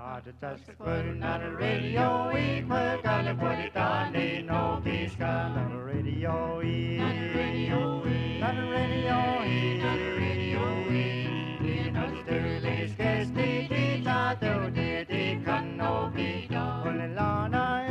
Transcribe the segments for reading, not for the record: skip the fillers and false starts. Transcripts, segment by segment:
Just putting on the radio, we put on the put it on, they know this kind of radio, not the radio, not the radio, not the radio, you know the earliest guest, they did not do, they can no be done. Well, Lana,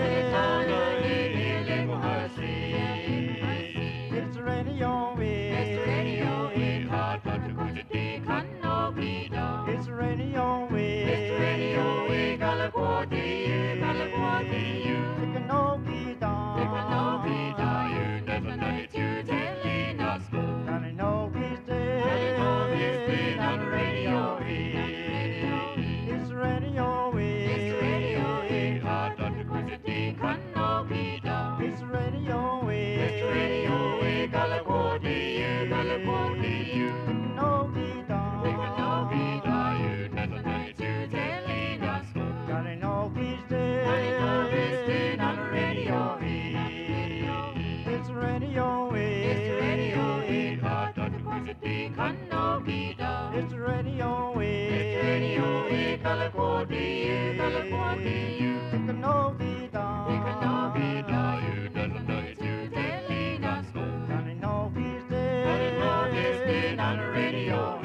it's the radio, it's the radio, it's hard to go to the can no be done. It's the radio, it's the radio, we gotta go to you, gotta go to you. It can no be done, it can no be done. You never know it, you telling us good. And I know he's dead, and I know he's dead on the radio. It's the radio, it's the radio, it's hard to go to the can no be done. It's the radio, it's the radio, we gotta go to you, gotta go to you. It can no be done, it can no be done. You never know it, you telling us good. And I know he's dead, and I know he's dead on the radio. It's the radio, it's the radio, it's hard to go to the can no be done. It's the radio, it's the radio, we gotta go to you, gotta go to you. It can no be done, it can no be done. You never know it, you telling us good. And I know he's dead, and I know he's dead on the radio.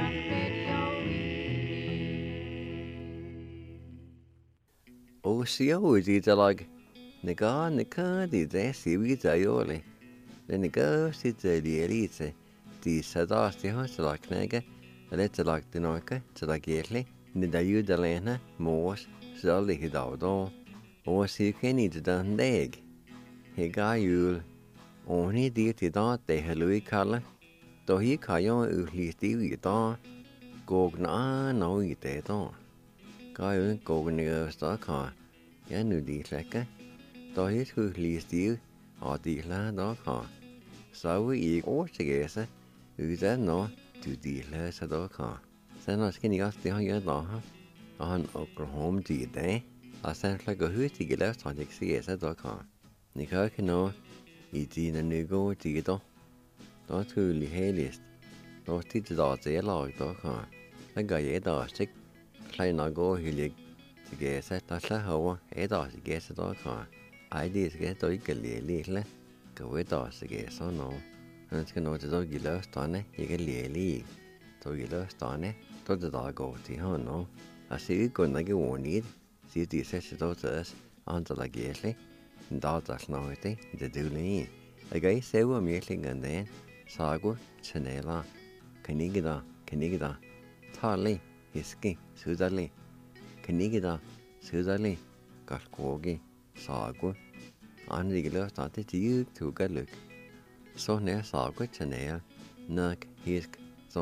O sio is lag nega di de si vi zaioli. Le nega si di elite di sadasti hosla knege, let lag de noike to lag yetli, ni da ju de lena mos zalli hidaudo. O si keni de dan deg. He ga jul oni di ti da de helui kalla. Do hi kayo uhli di wi da gogna no i de da. Ga ju gogna sta ka. Ja nu die lekker. Daar is goed liefde, al die la daar kan. Zou ik oortgeze, u dan nog to die la daar kan. Zijn als geen gas die han je daar. Han Oklahoma die day. Als zijn lekker goed die gelust had ik ze daar kan. Ik heb nou die na nu go die daar. Daar toe helist. Daar dit daar zeer laag daar kan. Dan ga je daar stik klein na go hilig. Gæsa, der så herovre, der gæsa der kan. Ej, det skal der ikke lille. Gå ud der så gæsa nå. Han skal nå til der gilde stande, ikke lille. Der gilde stande, der går til han nå. Jeg ser ikke kun ikke ordentligt. Siger de så der tæs, andre der gæsle. Der snart det dårlige. Jeg kan se hvor mærkningen der. Sago, chanela. Kan ikke der. Tale, hiske, sudale. Kanigida, sudali, galkogi, sagu, anrigler stati tig tugaluk. Så nær sagu chanel, nak, hisk,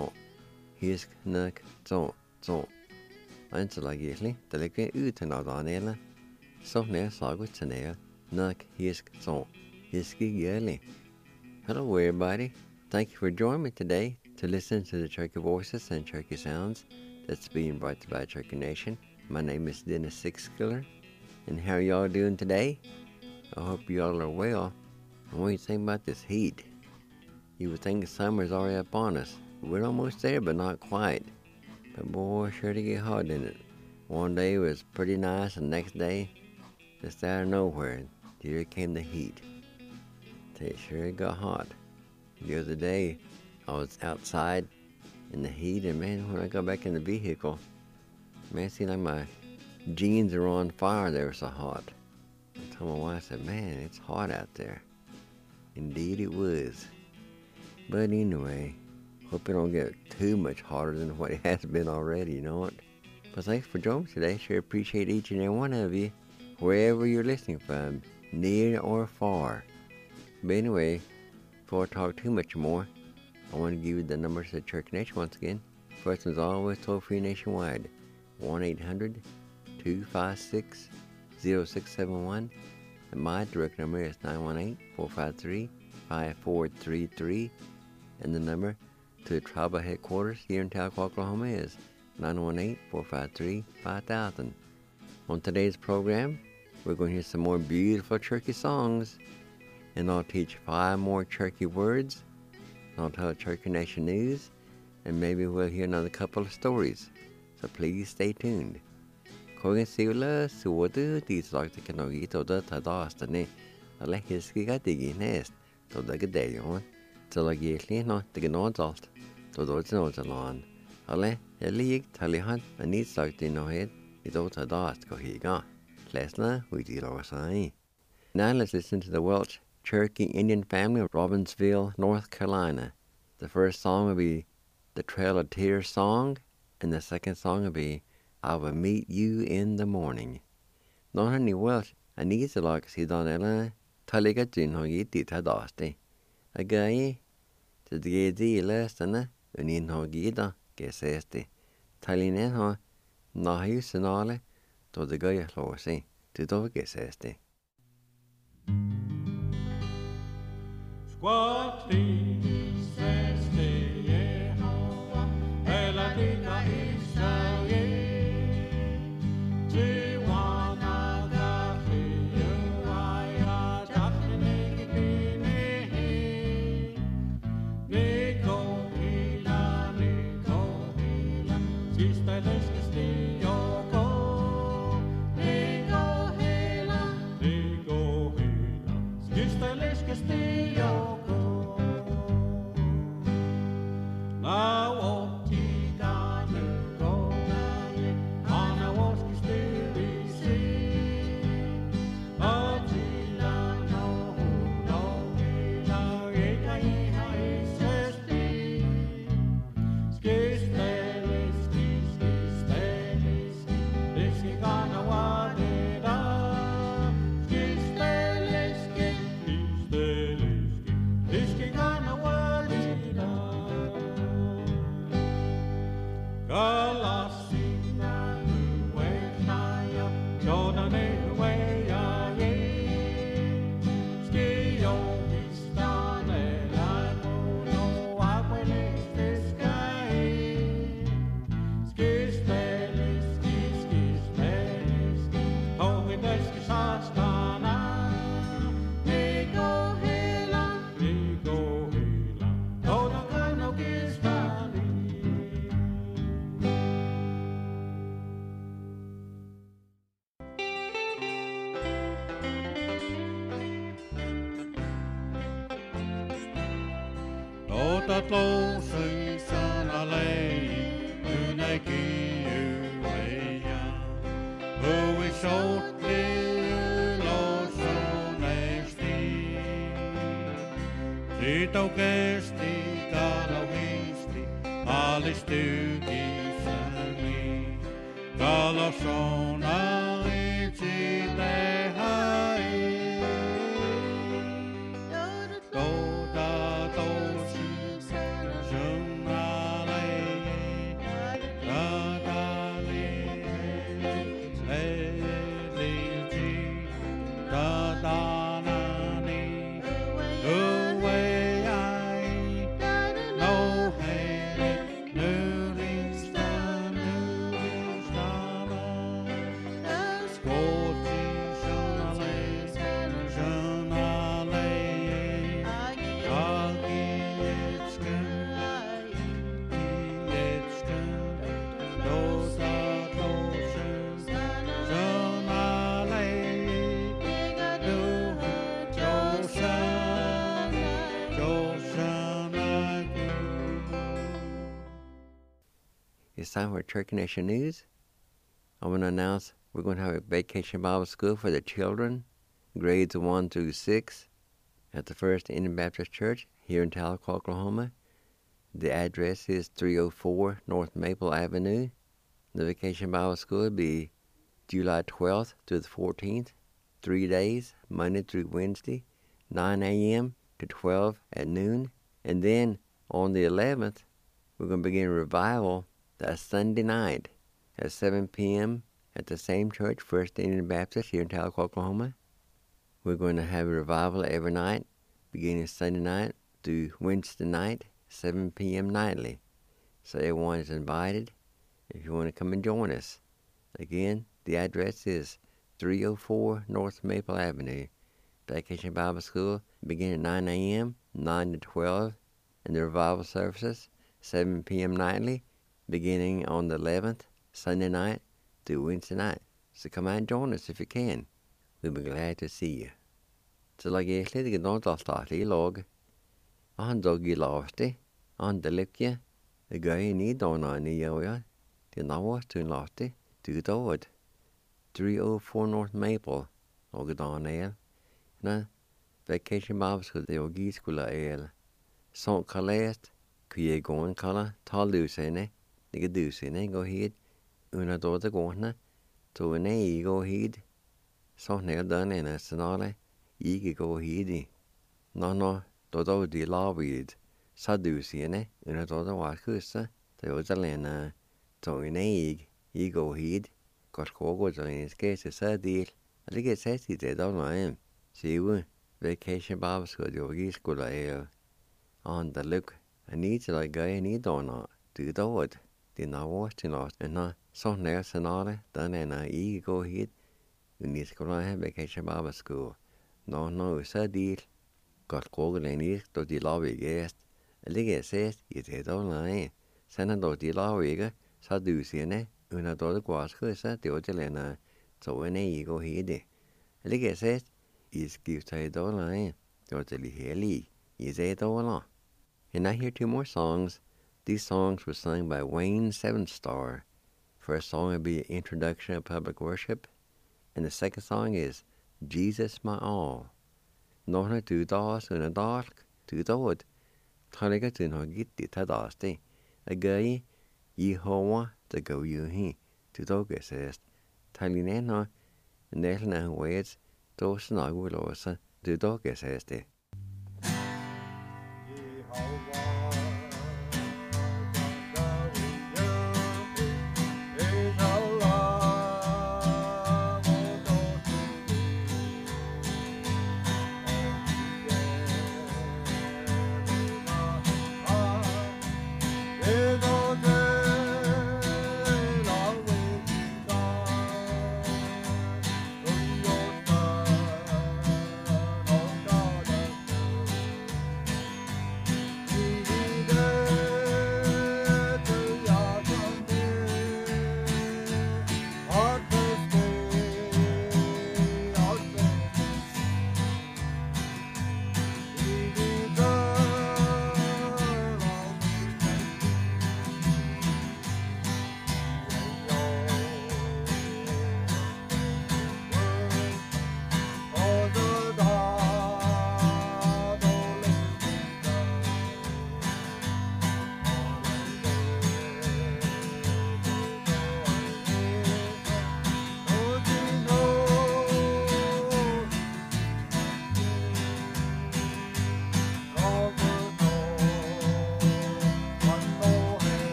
nak, så. Ansalagirli, der ligger uten av danele. Så nær sagu chanel, nak, hisk, så. Hiski. Hello everybody, thank you for joining me today to listen to the Cherokee Voices and Cherokee Sounds that's being brought to by Cherokee Nation. My name is Dennis Sixskiller, and how y'all doing today? I hope y'all are well. And what do you think about this heat? You would think summer's already upon us. We're almost there, but not quite. But boy, sure to get hot in it. One day was pretty nice, and next day, just out of nowhere, here came the heat. It sure got hot. The other day, I was outside in the heat, and man, when I got back in the vehicle, man, it seemed like my jeans are on fire. They were so hot. I told my wife, I said, man, it's hot out there. Indeed it was. But anyway, hope it don't get too much hotter than what it has been already, you know what? But thanks for joining me today. Sure appreciate each and every one of you, wherever you're listening from, near or far. But anyway, before I talk too much more, I want to give you the numbers of Cherokee Nation once again. First one's always toll-free nationwide. 1-800-256-0671. And my direct number is 918-453-5433. And the number to the tribal headquarters here in Tahlequah, Oklahoma is 918-453-5000. On today's program, we're going to hear some more beautiful Cherokee songs. And I'll teach 5 more Cherokee words. I'll tell Cherokee Nation news. And maybe we'll hear another couple of stories. So please stay tuned. Kogan sivla suwadu dislike the kanogi to the tadastane. A like his gigati nest to the gadeon. Till a gately not the ganodalt to those notes along. Ale, a league, tallyhunt, and needs like the no head, without a dust go he gone. Lesna, we did our sign. Now let's listen to the Welsh Cherokee Indian family of Robbinsville, North Carolina. The first song will be the Trail of Tears song, and the second song will be I Will Meet You in the Morning. Not only Welsh, and these are like Sidonella, Talligatun Hogiti Tadaste. A guy to the Gedi Lestana, and in Hogida, Geseste. Tallineho, Nahusanale, to the guy Lorsi, to the Geseste. Squatti seste Yehowa, Eladika Israel. Jiwana gafi Yuaya, Jafni Nikitini. Niko Hila, Sista Leskisti Yoko. Niko Hila, Sista Leskisti Yoko. Låsen alene, hun ueia. Hvor I shortly låsen sti. Sitt og gesti, gal og hinsti, alle stugi sanni. Gal og sjona I tide hai. It's time for Cherokee Nation News. I want to announce we're going to have a Vacation Bible School for the children, grades 1 through 6, at the First Indian Baptist Church here in Tahlequah, Oklahoma. The address is 304 North Maple Avenue. The Vacation Bible School will be July 12th through the 14th, 3 days, Monday through Wednesday, 9 a.m. to 12 at noon. And then on the 11th, we're going to begin a revival. That's Sunday night at 7 p.m. at the same church, First Indian Baptist here in Tahlequah, Oklahoma. We're going to have a revival every night, beginning Sunday night through Wednesday night, 7 p.m. nightly. So everyone is invited if you want to come and join us. Again, the address is 304 North Maple Avenue. Vacation Bible School beginning at 9 a.m., 9 to 12, and the revival services, 7 p.m. nightly, beginning on the 11th, Sunday night through Wednesday night. So come and join us if you can. We'll be glad to see you. So like I said, you don't start a log. On doggy lost it. On the lip ya. A guy need on the area. The now to lost it. To the wood. 304 North Maple. Og down ale. Na. Vacation Bob's with the Ogi School ale. Son Calast. Kuye go and color. Tall loose in it. Nigga deuce in it. Go ahead. Una daughter go na. To an a go ahead. So nail done in a sonale. Ye go ahead. No. Dodo di lobbied. Sadusi in it. Una daughter was cussa. They was a lena. To an egg. Ye go ahead. Got cogoes in his case a sad deal. I think it says he did all I am. See you. Vacation Bob's good. Yogi school ale. On the look. I need to like guy need or not. Do the wood. Did not wash to not. And not something else and all that. Done and I eat go ahead. You need to go on Vacation Bob's school. No, it's a deal. Got cold and eat to the lobby guest. I think it says you did all I am. Send a dot the lobby. Sadusi in it. Una daughter was cussa. The Ogelena. So when you go ahead. I think it says is gives to all I am. Totally heli. Is it all? And I hear two more songs. These songs were sung by Wayne Seven Star. First song will be Introduction of Public Worship. And the second song is Jesus My All. Nåna du das and a dark to the wood. Taliga to no get the tadaste. A guy ye hoa to go you he. To doga says. Talinena and Nelna waits. Those nagulosa. To doga says.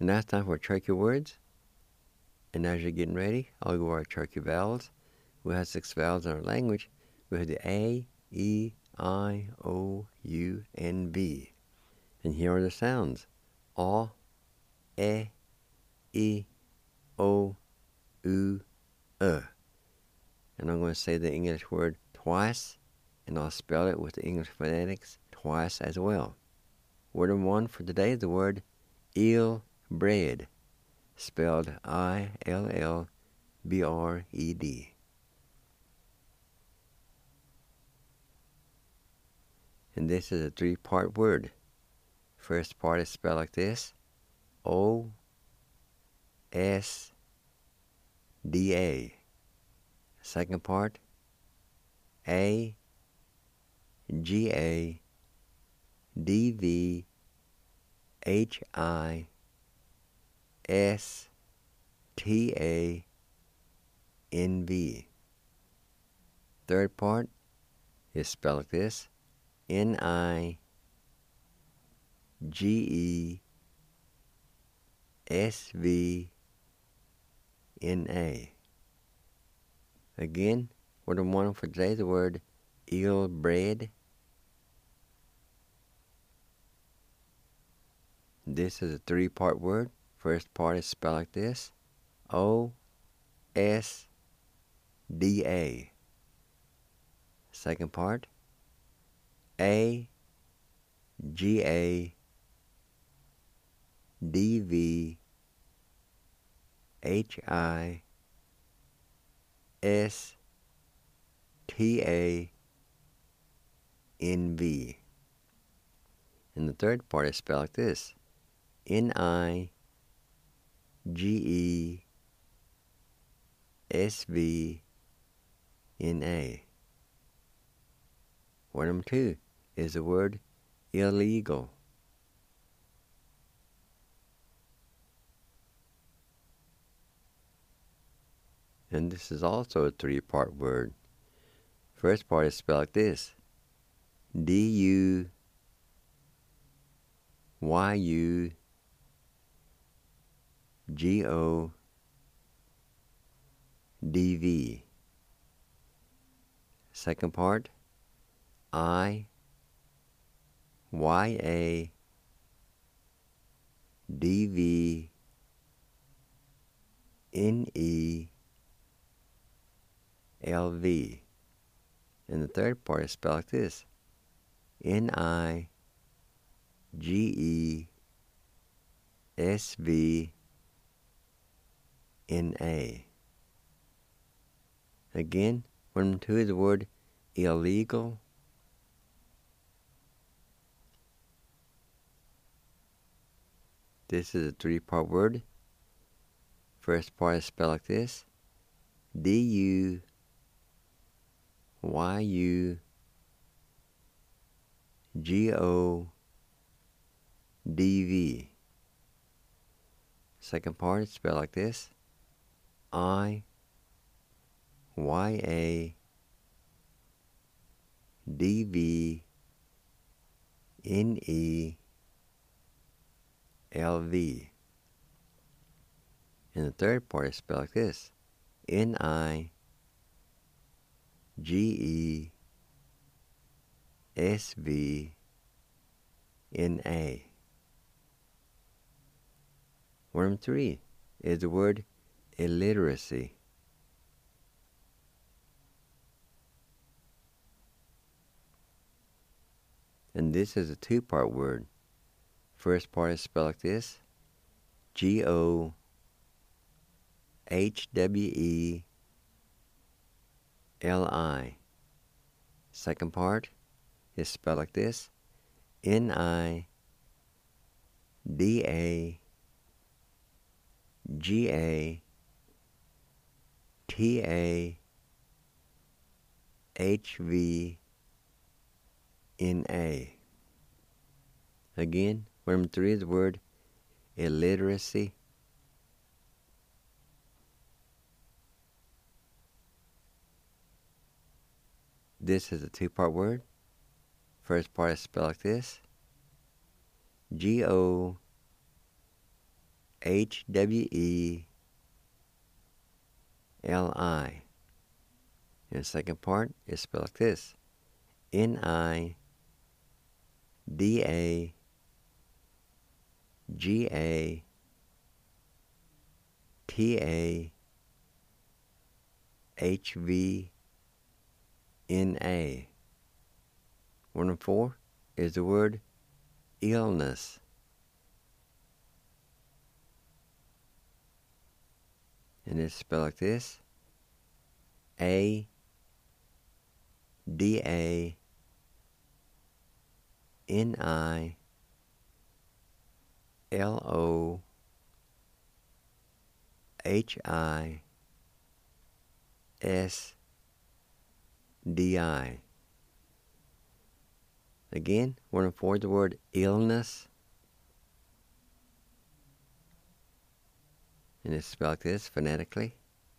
now it's time for Cherokee words. And as you're getting ready, I'll go over our Cherokee vowels. We have 6 vowels in our language. We have the A, E, I, O, U, and V. And here are the sounds. A, E, O, U, And I'm going to say the English word twice, and I'll spell it with the English phonetics twice as well. Word number 1 for today is the word ill bread, spelled ILLBRED. And this is a 3-part word. First part is spelled like this: OSDA. Second part, AGADVHISTANV. Third part is spelled like this: NIGESVNA. Again, word number 1 for today, the word ill bread. This is a 3-part word. First part is spelled like this: OSDA. Second part, AGADVHISTANV. And the third part is spelled like this: NIGESVNA. Word number 2 is the word illegal. And this is also a 3-part word. First part is spelled like this: DUYUGODV. Second part, IYADVNELV. And the third part is spelled like this: NIGESVNA. Again, word number 2 is the word illegal. This is a 3-part word. First part is spelled like this: DUYUGODV. Second part is spelled like this: IYADVNELV. And the third part is spelled like this: NIGESVNA. Word number 3 is the word illiteracy. And this is a 2-part word. First part is spelled like this: GOHWELI. Second part is spelled like this: NIDAGATHVNA. Again, word number 3 is the word illiteracy. This is a 2-part word. First part is spelled like this: GOHWELI. Hweli. And the second part is spelled like this: NIDAGATHVNA. 1 and 4 is the word illness. And it's spelled like this: ADANILOHISDI. Again, 1 and 4 is the word illness. And it's spelled like this phonetically: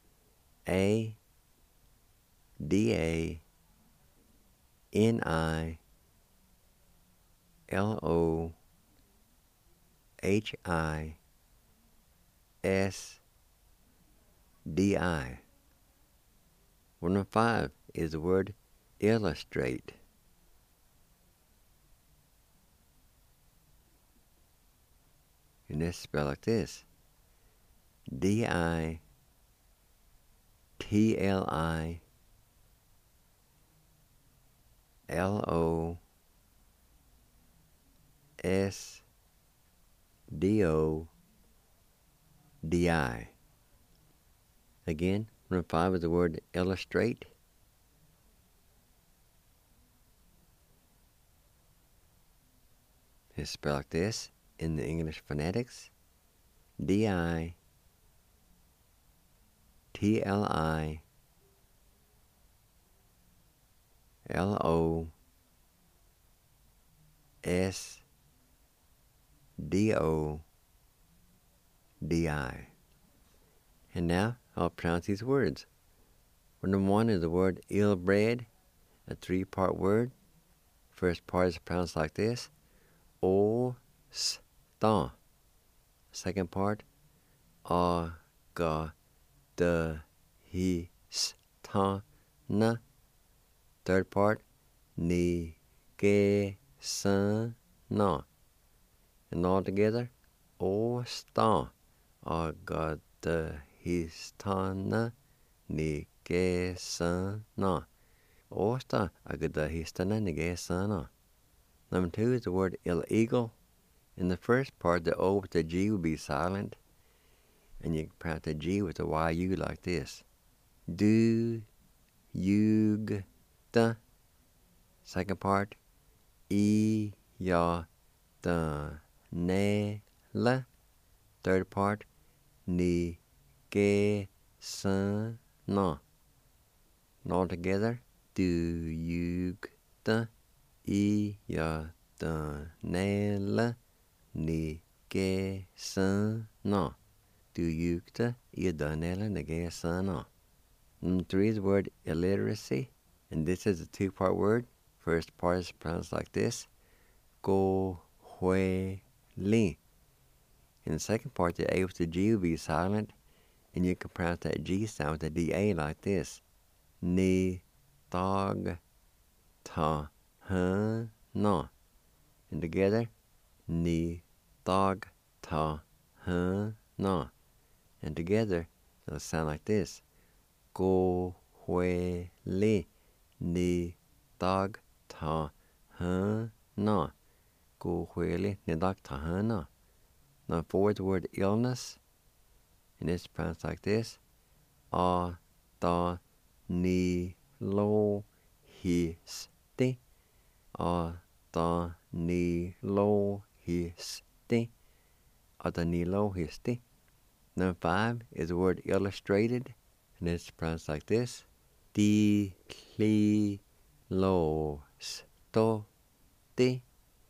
ADANILOHISDI. 1 and 5 is the word illustrate. And it's spelled like this: DITLISTRATE. Again, 1 and 5 is the word illustrate. It's spelled like this in the English phonetics: DITLISTRATE. And now I'll pronounce these words. Number 1 is the word ill-bred, a 3-part word. First part is pronounced like this: O-S-T-A. Second part: A-G-D-H-I-S-T-A-N. Third part: Ni-Ge-S-N-A. And all together: O-S-T-A. A-G-D-H-I-S-T-A-N. Ni-Ge-S-N-A. O-S-T-A. A-G-D-H-I-S-T-A-N. Ni-Ge-S-N-A. Number 2 is the word illegal. In the first part, the O with the G would be silent, and you can pronounce the G with the Y-U like this: Do-you-g-da. Second part: E-ya-da-ne-la. Third part: Ni-ge-san-na. And all together: Do-you-g-da. E-ya-da-ne-la. Ni-ge-san-na. Do-you-g-da. E-ya-da-ne-la. Ni-ge-san-na. Number 3 is the word illiteracy, and this is a 2-part word. First part is pronounced like this: Go-hue-li. In the second part, the A with the G will be silent, and you can pronounce that G sound with the D-A like this: Ni-tog-ta-hun-na. And together: Ni-tog-ta-hun-na. And together, it'll sound like this: Go-hue-li. Ni-tog-ta-hun-na. Go-hue-li. Ni-tog-ta-hun-na. Now 4 is the word illness, and it's pronounced like this: A-da-ni-lo-his-ti. A-da-ni-lo-his-ti. A-da-ni-lo-his-ti. Number 5 is the word illustrated, and it's pronounced like this: Di-li-lo-sto-ti.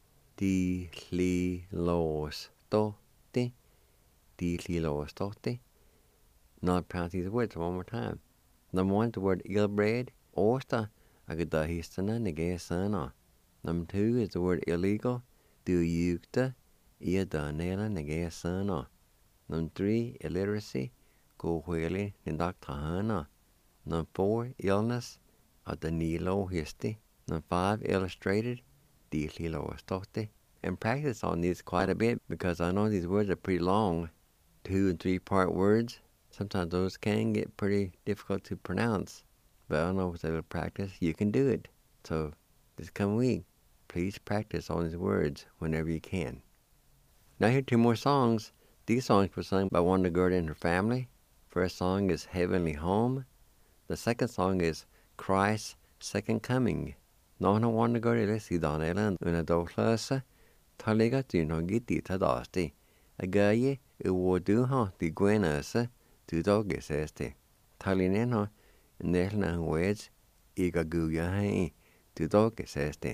Di-li-lo-sto-ti. Di-li-lo-sto-ti. Now I'll pronounce these words one more time. Number 1 is the word ill-bred. Osta agadahisana negesana. Number 2 is the word illegal. Do-yukta. Ia-da-nela negesana. Number 3, illiteracy, go whaley in Dr. Hana. Number 4, illness, of the Nilo history. Number 5, illustrated, the Lilo Stote. And practice on these quite a bit because I know these words are pretty long, 2 and 3 part words. Sometimes those can get pretty difficult to pronounce, but I know with a little practice you can do it. So this coming week, please practice on these words whenever you can. Now here are 2 more songs. These songs were sung by Wanda Gerda and her family. First song is Heavenly Home. The second song is Christ's Second Coming. Nona Wanda Gerda lesi Donella una doklasa talega tuno giti tadasti. Agaye uwodu ha di gwenasa tu dogeseste. Talineno nelna weds igaguya hai tu dogeseste.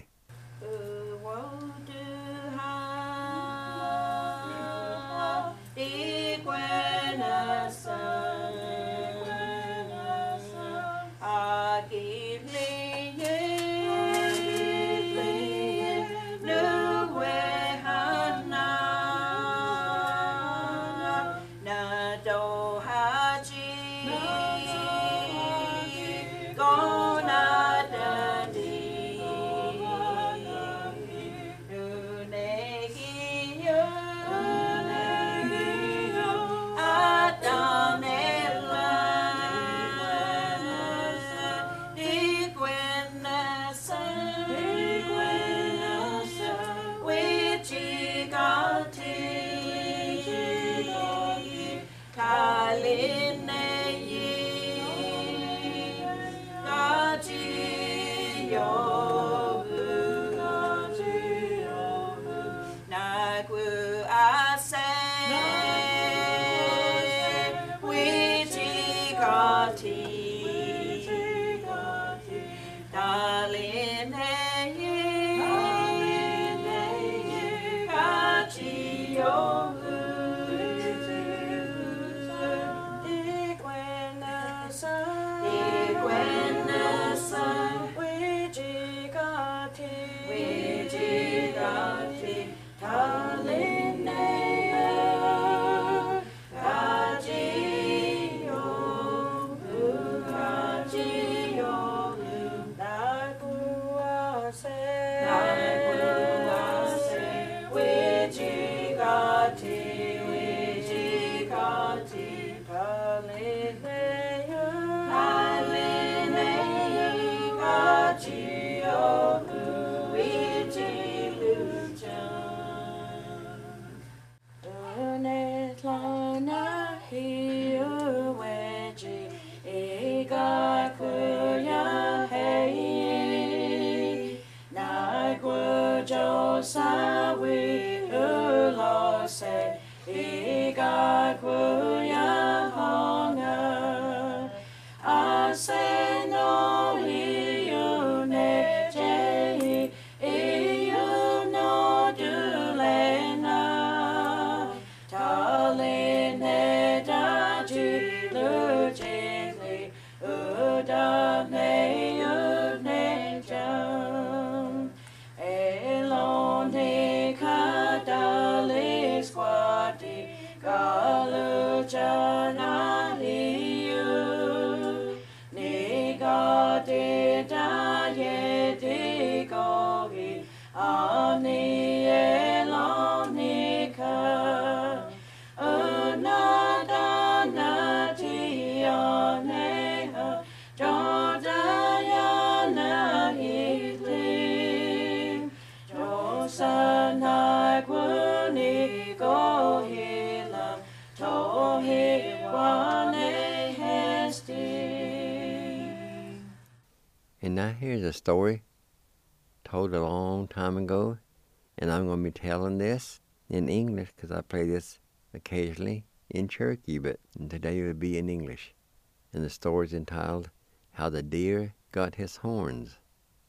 And now here's a story told a long time ago, and I'm going to be telling this in English because I play this occasionally in Cherokee, but today it will be in English. And the story is entitled, How the Deer Got His Horns.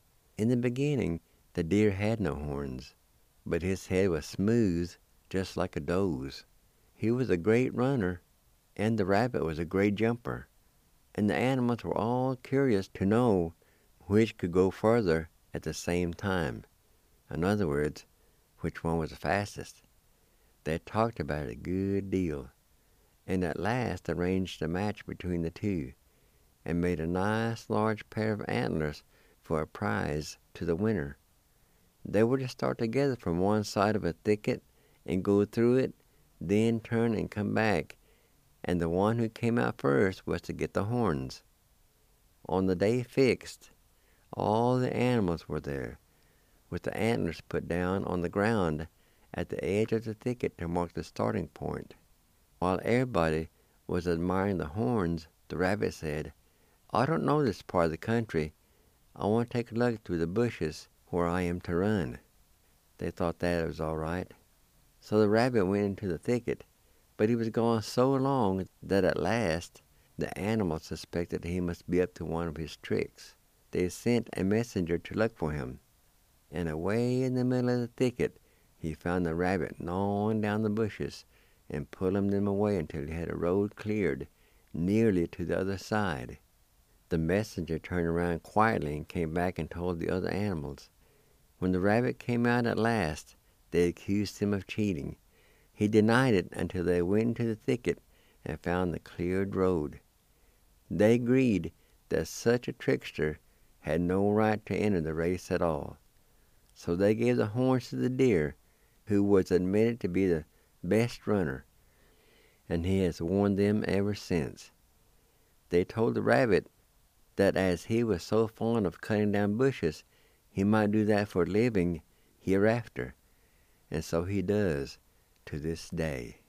In the beginning, the deer had no horns, but his head was smooth just like a doe's. He was a great runner, and the rabbit was a great jumper, and the animals were all curious to know which could go further at the same time. In other words, which one was the fastest. They talked about it a good deal. and at last arranged a match between the two, and made a nice large pair of antlers for a prize to the winner. They were to start together from one side of a thicket and go through it, then turn and come back, and the one who came out first was to get the horns. On the day fixed, all the animals were there, with the antlers put down on the ground at the edge of the thicket to mark the starting point. While everybody was admiring the horns, the rabbit said, "I don't know this part of the country. I want to take a look through the bushes where I am to run." They thought that was all right. So the rabbit went into the thicket, but he was gone so long that at last the animals suspected he must be up to one of his tricks. They sent a messenger to look for him, and away in the middle of the thicket he found the rabbit gnawing down the bushes and pulling them away until he had a road cleared nearly to the other side. The messenger turned around quietly and came back and told the other animals. When the rabbit came out at last, they accused him of cheating. He denied it until they went into the thicket and found the cleared road. They agreed that such a trickster had no right to enter the race at all. So they gave the horns to the deer, who was admitted to be the best runner, and he has worn them ever since. They told the rabbit that as he was so fond of cutting down bushes, he might do that for a living hereafter, and so he does to this day.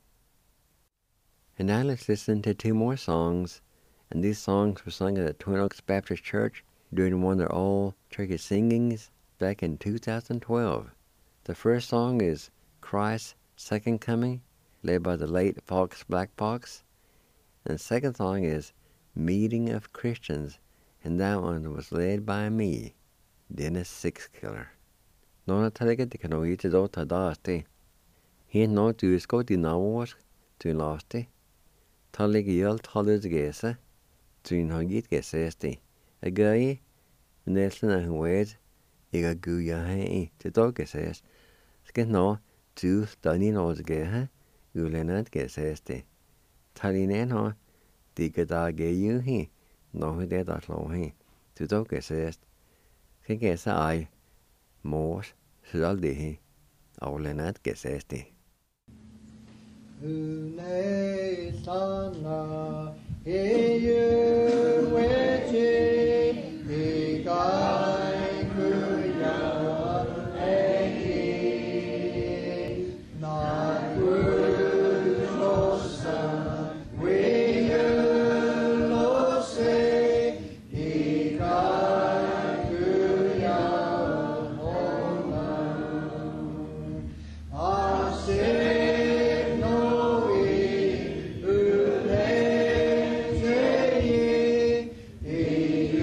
And now let's listen to two more songs, and these songs were sung at the Twin Oaks Baptist Church during one of their all-turkey singings back in 2012. The first song is Christ's Second Coming, led by the late Fox Black Fox, and the second song is Meeting of Christians, and that one was led by me, Dennis Sixkiller. Nona talaga di kano iti do tadasti. Hien no tu isko di nawos tu lasti. Talig yel talus gesa, tu hagit gesesti. Agay, Nelson and Wed, iga guya hei to do geses. Skin no, tu stani nos geha, ulenat gesesti. Talinen ho, di gada geyu hi, no hu de dat lo hi, to do gesest. Skin gesa ai, mos, sudaldi hi, aulenat gesesti. Une sana eyewechi ikai kuya eki na kusosa weyelose ikai kuya ona ase no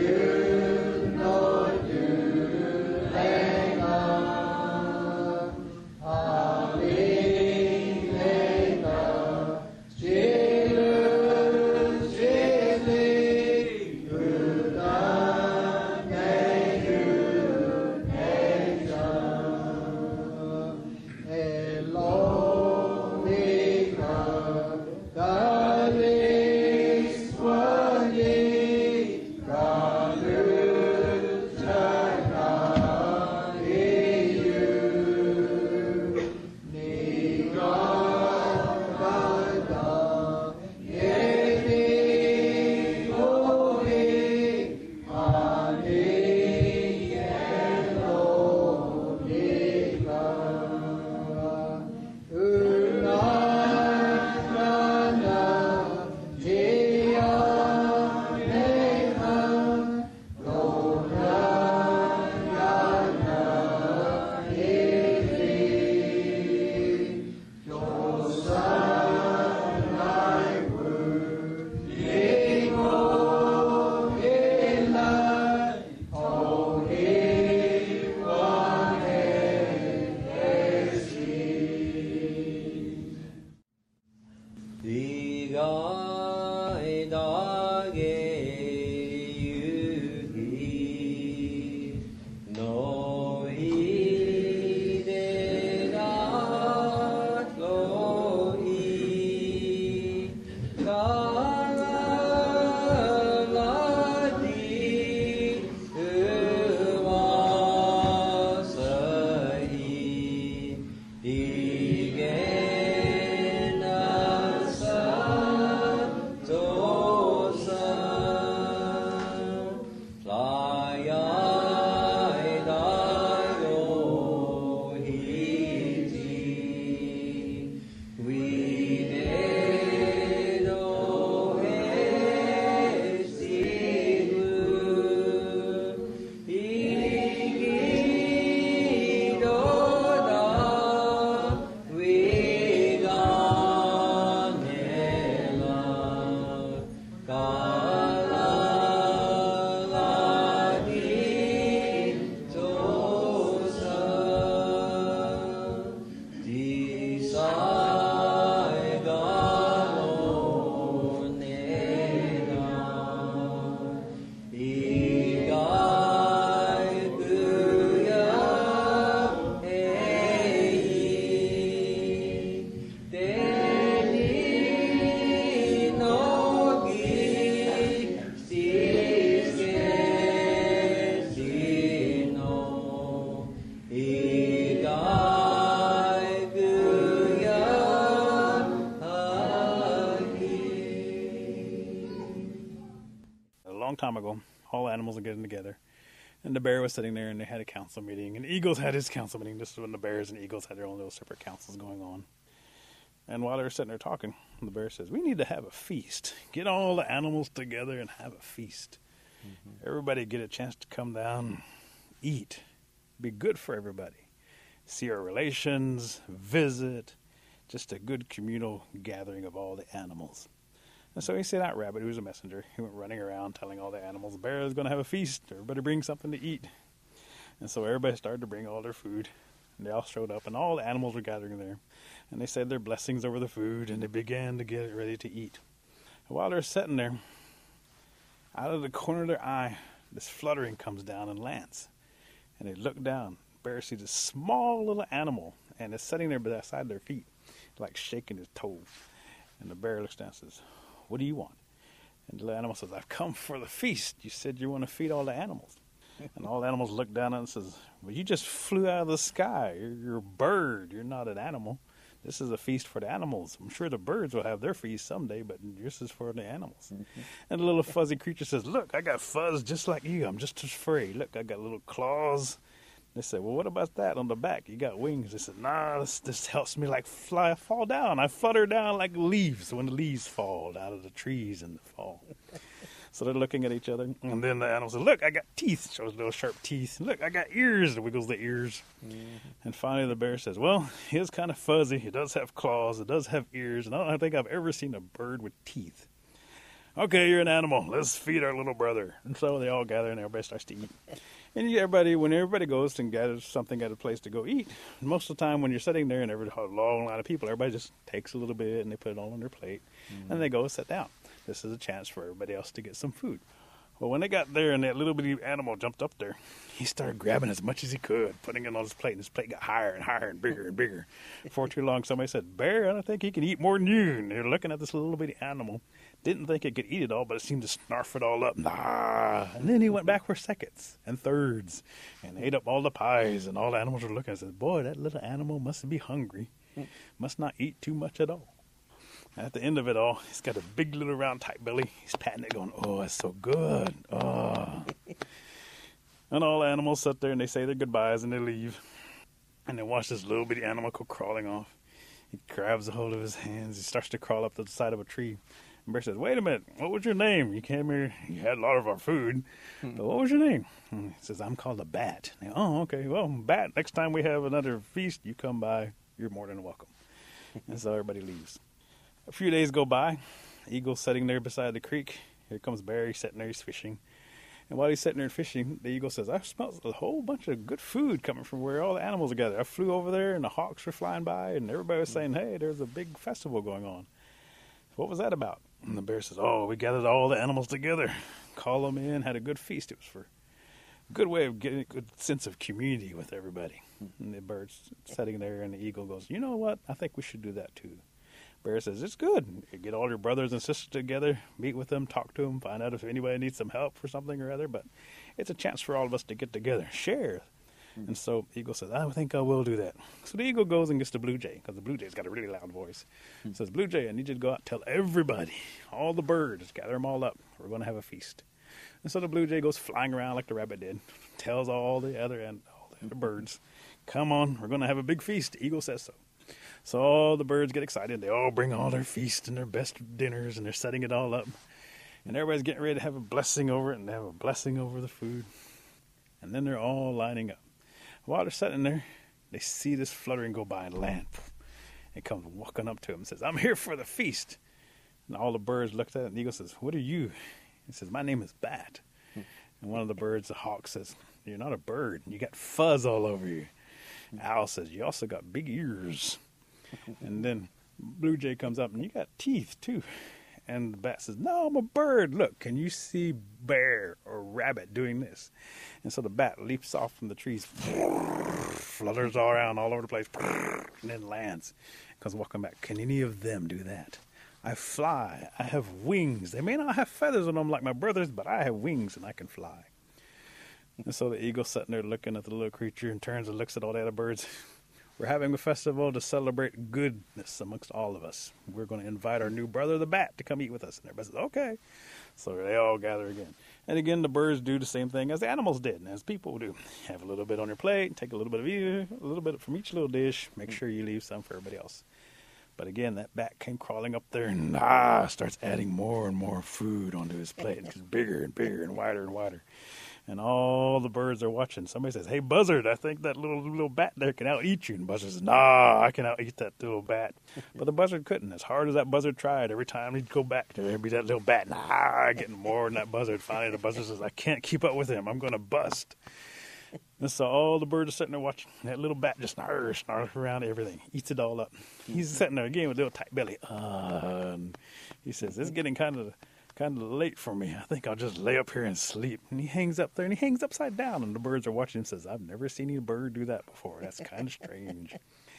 all the animals are getting together. And the bear was sitting there, and they had a council meeting. And the eagles had his council meeting. This is when the bears and eagles had their own little separate councils going on. And while they were sitting there talking, the bear says, we need to have a feast. Get all the animals together and have a feast. Mm-hmm. Everybody get a chance to come down, eat. Be good for everybody. See our relations, visit. Just a good communal gathering of all the animals. And so he sent out Rabbit, who was a messenger. He went running around telling all the animals, the bear is going to have a feast. Everybody bring something to eat. And so everybody started to bring all their food. And they all showed up, and all the animals were gathering there. And they said their blessings over the food, and they began to get it ready to eat. And while they're sitting there, out of the corner of their eye, this fluttering comes down and lands. And they look down. The bear sees a small little animal, and it's sitting there beside their feet, like shaking his toes. And the bear looks down and says, what do you want? And the little animal says, I've come for the feast. You said you want to feed all the animals. And all the animals look down at it and says, well, you just flew out of the sky. You're a bird. You're not an animal. This is a feast for the animals. I'm sure the birds will have their feast someday, but this is for the animals. Mm-hmm. And the little fuzzy creature says, look, I got fuzz just like you. I'm just as furry. Look, I got little claws. They said, well, what about that on the back? You got wings. They said, nah, this helps me like fall down. I flutter down like leaves when the leaves fall out of the trees in the fall. So they're looking at each other. And then the animal says, look, I got teeth. Shows little sharp teeth. Look, I got ears. It wiggles the ears. Mm-hmm. And finally the bear says, well, he is kind of fuzzy. He does have claws. It does have ears. And I don't think I've ever seen a bird with teeth. Okay, you're an animal. Let's feed our little brother. And so they all gather and everybody starts to eat. And when everybody goes and gathers something at a place to go eat, most of the time when you're sitting there and there's a long line of people, everybody just takes a little bit and they put it all on their plate. Mm-hmm. And they go sit down. This is a chance for everybody else to get some food. Well, when they got there and that little bitty animal jumped up there, he started grabbing as much as he could, putting it on his plate, and his plate got higher and higher and bigger and bigger. Before too long, somebody said, Bear, I don't think he can eat more than you. And they're looking at this little bitty animal. Didn't think it could eat it all, but it seemed to snarf it all up. Nah. And then he went back for seconds and thirds and ate up all the pies, and all the animals were looking and said, boy, that little animal must be hungry. Must not eat too much at all. At the end of it all, he's got a big little round tight belly. He's patting it going, oh, it's so good. Oh. And all the animals sit there and they say their goodbyes and they leave. And they watch this little bitty animal go crawling off. He grabs a hold of his hands. He starts to crawl up to the side of a tree. And Bear says, wait a minute, what was your name? You came here, you had a lot of our food. But what was your name? And he says, I'm called a bat. And oh, okay, well, Bat, next time we have another feast, you come by. You're more than welcome. And so everybody leaves. A few days go by. Eagle's sitting there beside the creek. Here comes Bear. He's sitting there. He's fishing. And while he's sitting there fishing, the eagle says, I smell a whole bunch of good food coming from where all the animals are gathered. I flew over there, and the hawks were flying by, and everybody was saying, hey, there's a big festival going on. What was that about? And the bear says, oh, we gathered all the animals together, called them in, had a good feast. It was for a good way of getting a good sense of community with everybody. And the bird's sitting there, and the eagle goes, you know what? I think we should do that too. Bear says, it's good. You get all your brothers and sisters together, meet with them, talk to them, find out if anybody needs some help for something or other. But it's a chance for all of us to get together, share. Mm-hmm. And so Eagle says, I think I will do that. So the eagle goes and gets the blue jay, because the blue jay's got a really loud voice. Mm-hmm. Says, Blue Jay, I need you to go out and tell everybody, all the birds, gather them all up. We're going to have a feast. And so the blue jay goes flying around like the rabbit did, tells all the other birds, come on, we're going to have a big feast. The eagle says so. So all the birds get excited. They all bring all their feast and their best dinners, and they're setting it all up. And everybody's getting ready to have a blessing over it, and they have a blessing over the food. And then they're all lining up. While they're sitting there, they see this fluttering go by and land. It comes walking up to him and says, I'm here for the feast. And all the birds look at it, and the eagle says, what are you? He says, my name is Bat. And one of the birds, the hawk, says, you're not a bird. You got fuzz all over you. Owl says, you also got big ears. And then Blue Jay comes up, and you got teeth, too. And the bat says, no, I'm a bird. Look, can you see bear or rabbit doing this? And so the bat leaps off from the trees, flutters all around all over the place, and then lands. Comes walking back. Can any of them do that? I fly. I have wings. They may not have feathers on them like my brothers, but I have wings, and I can fly. And so the eagle's sitting there looking at the little creature and turns and looks at all the other birds. We're having a festival to celebrate goodness amongst all of us. We're going to invite our new brother, the bat, to come eat with us. And everybody says, okay. So they all gather again. And again, the birds do the same thing as the animals did and as people do. Have a little bit on your plate, take a little bit of you, a little bit from each little dish. Make sure you leave some for everybody else. But again, that bat came crawling up there and starts adding more and more food onto his plate. It gets bigger and bigger and wider and wider. And all the birds are watching. Somebody says, hey, buzzard, I think that little bat there can out-eat you. And buzzard says, nah, I can out-eat that little bat. But the buzzard couldn't. As hard as that buzzard tried, every time he'd go back, there'd be that little bat, getting more than that buzzard. Finally, the buzzard says, I can't keep up with him. I'm going to bust. And so all the birds are sitting there watching. That little bat just snarls around everything. Eats it all up. He's sitting there again with a little tight belly. And he says, it's getting kind of late for me. I think I'll just lay up here and sleep. And he hangs up there, and he hangs upside down, and the birds are watching him and says, I've never seen any bird do that before. That's kind of strange.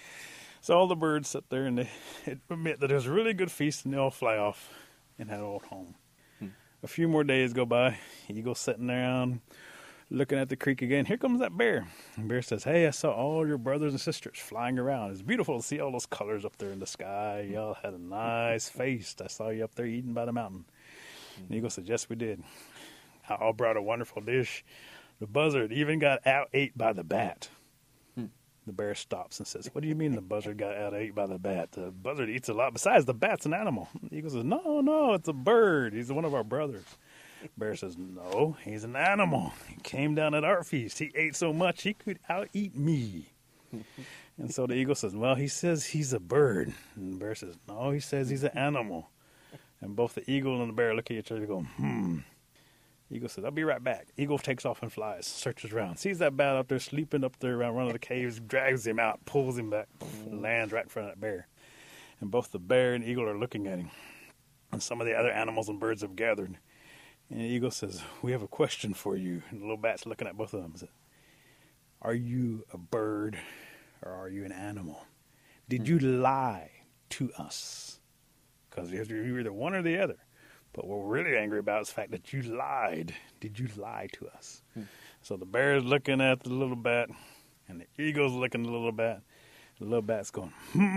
So all the birds sit there, and they admit that it was a really good feast, and they all fly off and head old home. A few more days go by. Eagle's sitting around looking at the creek again. Here comes that bear. And bear says, hey, I saw all your brothers and sisters flying around. It's beautiful to see all those colors up there in the sky. Y'all had a nice feast. I saw you up there eating by the mountain. And the eagle said, yes, we did. I all brought a wonderful dish. The buzzard even got out-ate by the bat. The bear stops and says, what do you mean the buzzard got out-ate by the bat? The buzzard eats a lot. Besides, the bat's an animal. The eagle says, no, it's a bird. He's one of our brothers. The bear says, no, he's an animal. He came down at our feast. He ate so much he could out-eat me. And so the eagle says, well, he says he's a bird. And the bear says, no, he says he's an animal. And both the eagle and the bear look at each other and go, Eagle says, I'll be right back. Eagle takes off and flies, searches around, sees that bat up there, sleeping up there around one of the caves, drags him out, pulls him back, and lands right in front of that bear. And both the bear and eagle are looking at him. And some of the other animals and birds have gathered. And the eagle says, we have a question for you. And the little bat's looking at both of them and says, are you a bird or are you an animal? Did you lie to us? Because you're either one or the other. But what we're really angry about is the fact that you lied. Did you lie to us? So the bear is looking at the little bat, and the eagle's looking at the little bat. The little bat's going,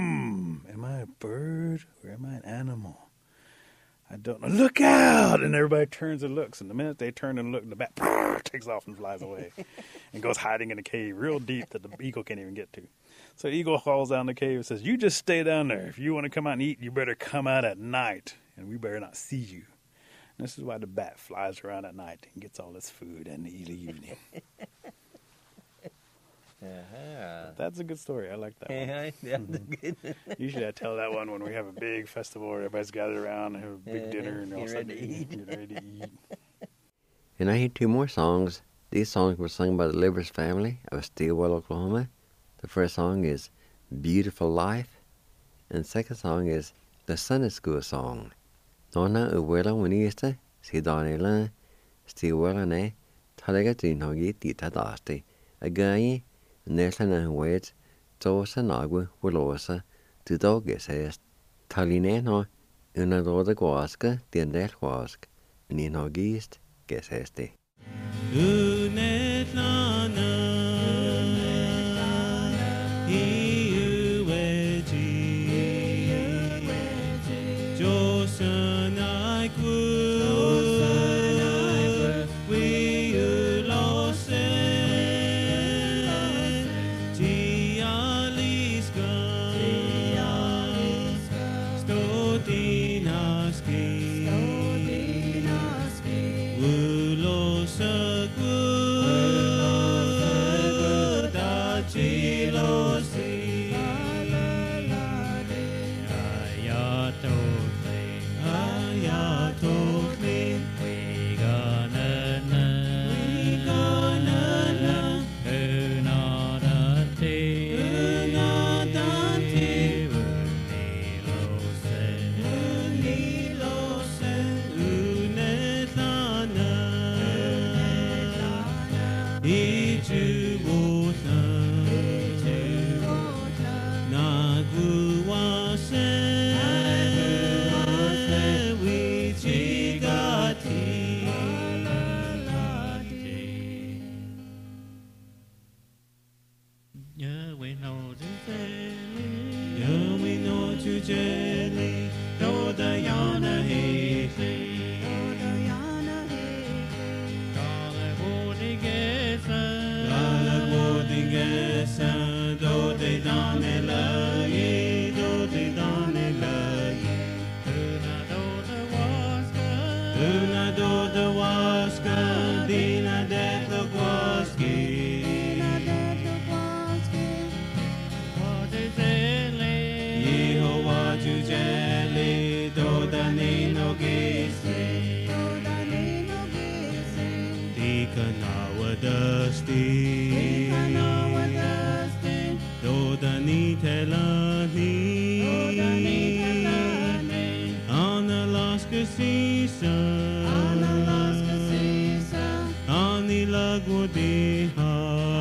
am I a bird or am I an animal? I don't know. Look out! And everybody turns and looks. And the minute they turn and look, the bat takes off and flies away and goes hiding in a cave real deep that the eagle can't even get to. So the eagle falls down the cave and says, you just stay down there. If you want to come out and eat, you better come out at night, and we better not see you. And this is why the bat flies around at night and gets all its food in the evening. That's a good story. I like that one. That's good. Usually I tell that one when we have a big festival where everybody's gathered around and have a big dinner and all of a sudden you're ready to eat. And I hear two more songs. These songs were sung by the Livers family of Stillwell, Oklahoma. The first song is Beautiful Life, and the second song is The Sunday School Song. Nona Uwela Winista, Si Donela, Stillwell, Talaga Dinogi, Dita Dasti, a guy, Neslan Wait, Tosa Nagua, Willosa, Tudo Gesest, Talineno, Una Roda Guasca, Diendel Guask, Nino Geest, Gesesti. Nhớ quê nâu Tikanawadasti Dodani Telani On Alaska season On the Lagwadiha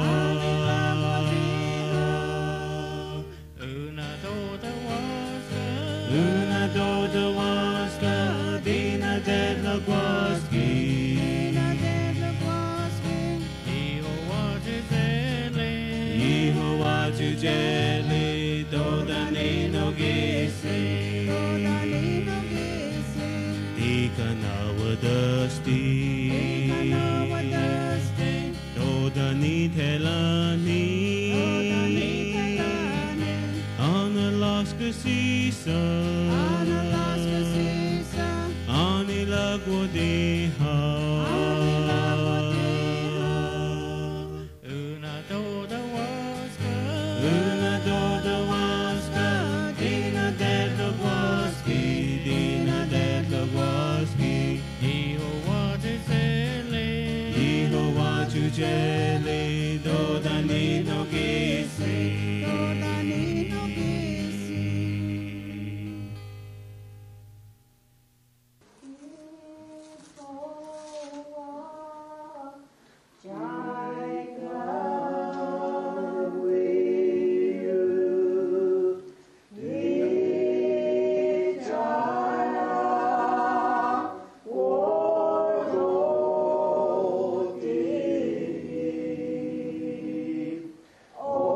Una Doda Waska Dina Dedlagwaski Jeli Dodani no Gisi Tikanawadasti Dodani Telani On Alaska season On Ilagwadiha Jeli Dodani no Gisi Oh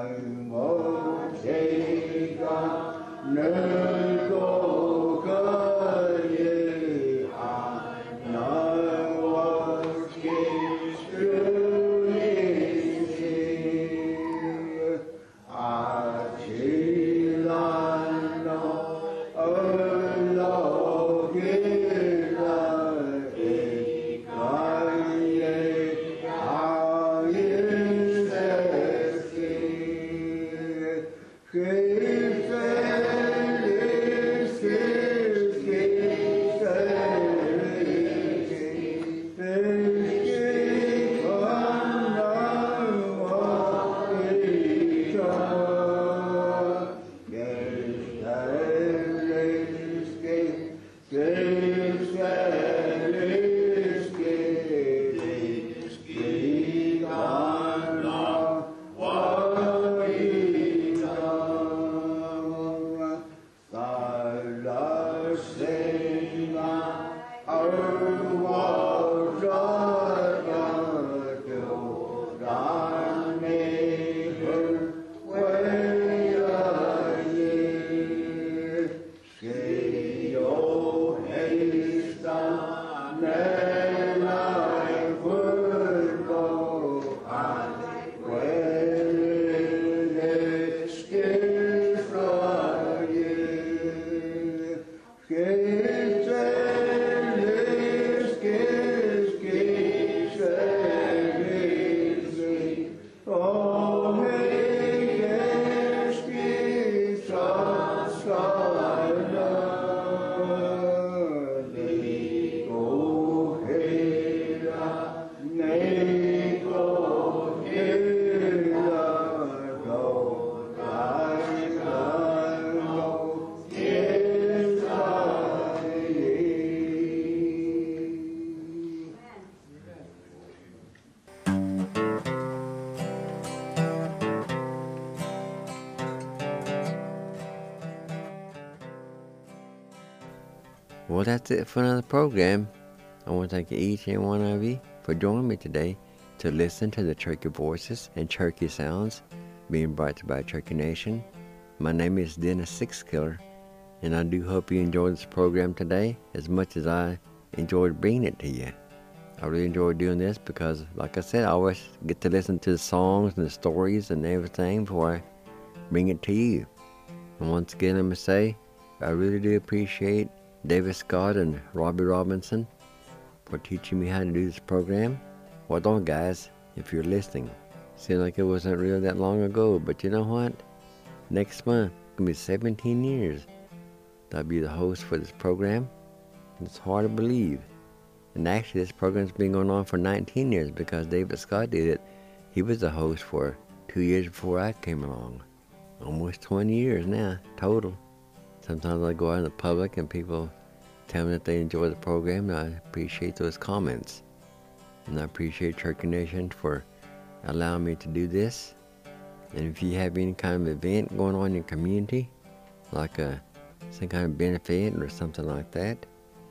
Well, that's it for another program. I want to thank each and one of you for joining me today to listen to the Cherokee Voices and Cherokee Sounds being brought to you by Cherokee Nation. My name is Dennis Sixkiller, and I do hope you enjoyed this program today as much as I enjoyed bringing it to you. I really enjoyed doing this because, like I said, I always get to listen to the songs and the stories and everything before I bring it to you. And once again, let me say, I really do appreciate David Scott and Robbie Robinson for teaching me how to do this program. Well done, guys, if you're listening. Seems like it wasn't really that long ago, but you know what? Next month, it's going to be 17 years that I'll be the host for this program. It's hard to believe. And actually, this program's been going on for 19 years because David Scott did it. He was the host for 2 years before I came along. Almost 20 years now, total. Sometimes I go out in the public and people tell me that they enjoy the program, and I appreciate those comments. And I appreciate Cherokee Nation for allowing me to do this. And if you have any kind of event going on in your community, like some kind of benefit or something like that,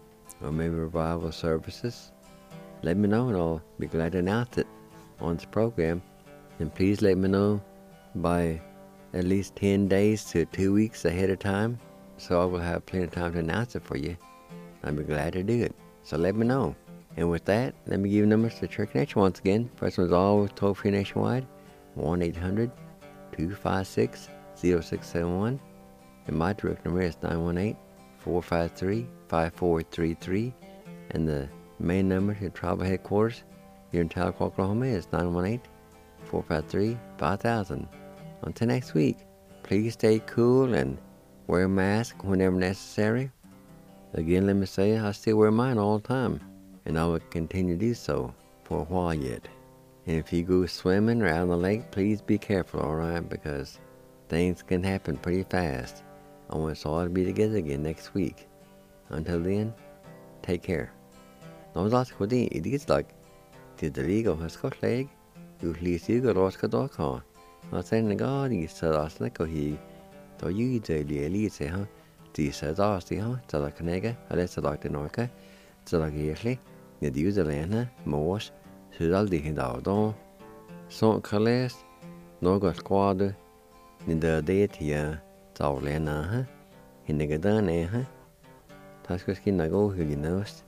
or maybe revival services, let me know and I'll be glad to announce it on this program. And please let me know by at least 10 days to 2 weeks ahead of time, so I will have plenty of time to announce it for you. I'll be glad to do it. So let me know. And with that, let me give you numbers to Cherokee Nation once again. First one's always toll-free nationwide, 1-800-256-0671. And my direct number is 918-453-5433. And the main number to tribal headquarters here in Tahlequah, Oklahoma is 918-453-5000. Until next week, please stay cool and wear a mask whenever necessary. Again, let me say, I still wear mine all the time, and I will continue to do so for a while yet. And if you go swimming or out on the lake, please be careful, alright, because things can happen pretty fast. I want us all to be together again next week. Until then, take care. Nå da skal det I ditt lag. Til det ligger og skal slag. Du lyser og skal da ka. Og sen ga de så da snakker hi. Da ju det lige til ha. De så da sti ha. Så da knæga. Eller så da det nok. Så da egentlig. Når de ud lande mors. Så da de hen da. Så kan læs. Noget skade Ni der det her tavlena ha. Hinne dane ha. Taskuskin na go huginost.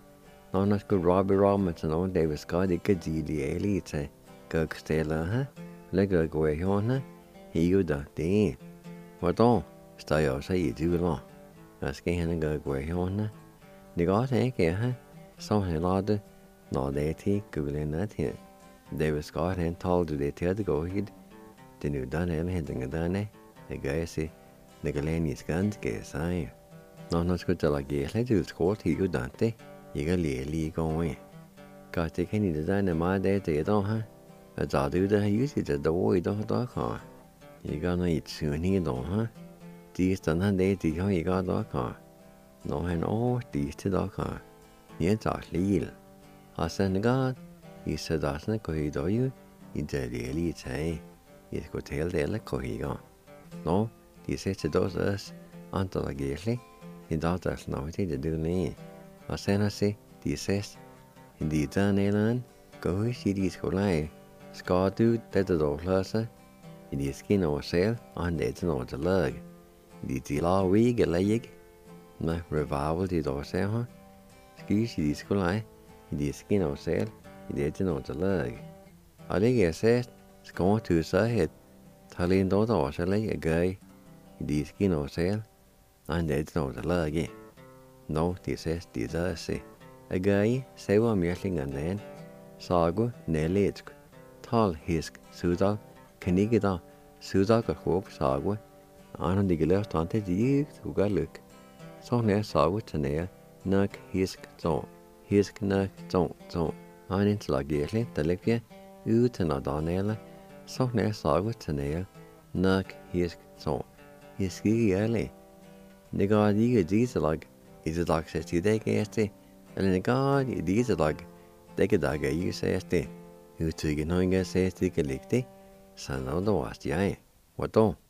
No nas go Robbie Robinson on David Scott ikadili elite. Gugstela ha. Lega go hona. Hiuda de. Wadon. Stay out say du lo. Aske henne go hona. Ni got ikke ha. Så han lade. Nå det til gulena til. David Scott han talte det til at gå hit. Det nu dane eller hentingen dane. Det gør jeg se. Det kan længe ganske sig. Når man skulle til at give lidt udskort i uddannelse, ikke lige gå i. Godt det kan I det dane meget det i dag her. At der du der just i det dog i dag her. Ikke når I tøn i dag her. De stand han det de har ikke dag her. Når han de til dag her. Jeg tager lige. Og sen godt. I sætter gå i dag jo. I det lige tage. Jeg skulle tale det eller gå i gang. Nå, de sætter dos os. Antal agirli. I dag der snart det du ne. Og sen se de ses. I de danelan. Gå i de skole. Skal du det dog løse. I de skin over selv og han det når til lag. De la week leg. Med revival de dog ser her. Skis i de skole. I de skin over selv. I det når til lag. Og det er sæt. Skal du så het. Talen dog der så leg gøy. I de skin over selv. Og han det når til lag. Nå, de ses de der se. Gøy sever mjølingen Sagu neletsk. Tal hisk sudal. Kanigida sudal ka håb sagu. Anon de geløst han til digt ugaluk. Så sagu tnæ. Nok hisk to. Hisk nok to. Han intellagierli delegje uten at danele. Så sagu tnæ. Nok hisk to. Hisk ærlig. Det går ikke disse lag. I det dag ses til det gæste. Eller det går i disse lag. Det kan dag ikke ses det. Udtrykken højnger ses det kan ligge det. Så når det var jeg. Hvad då?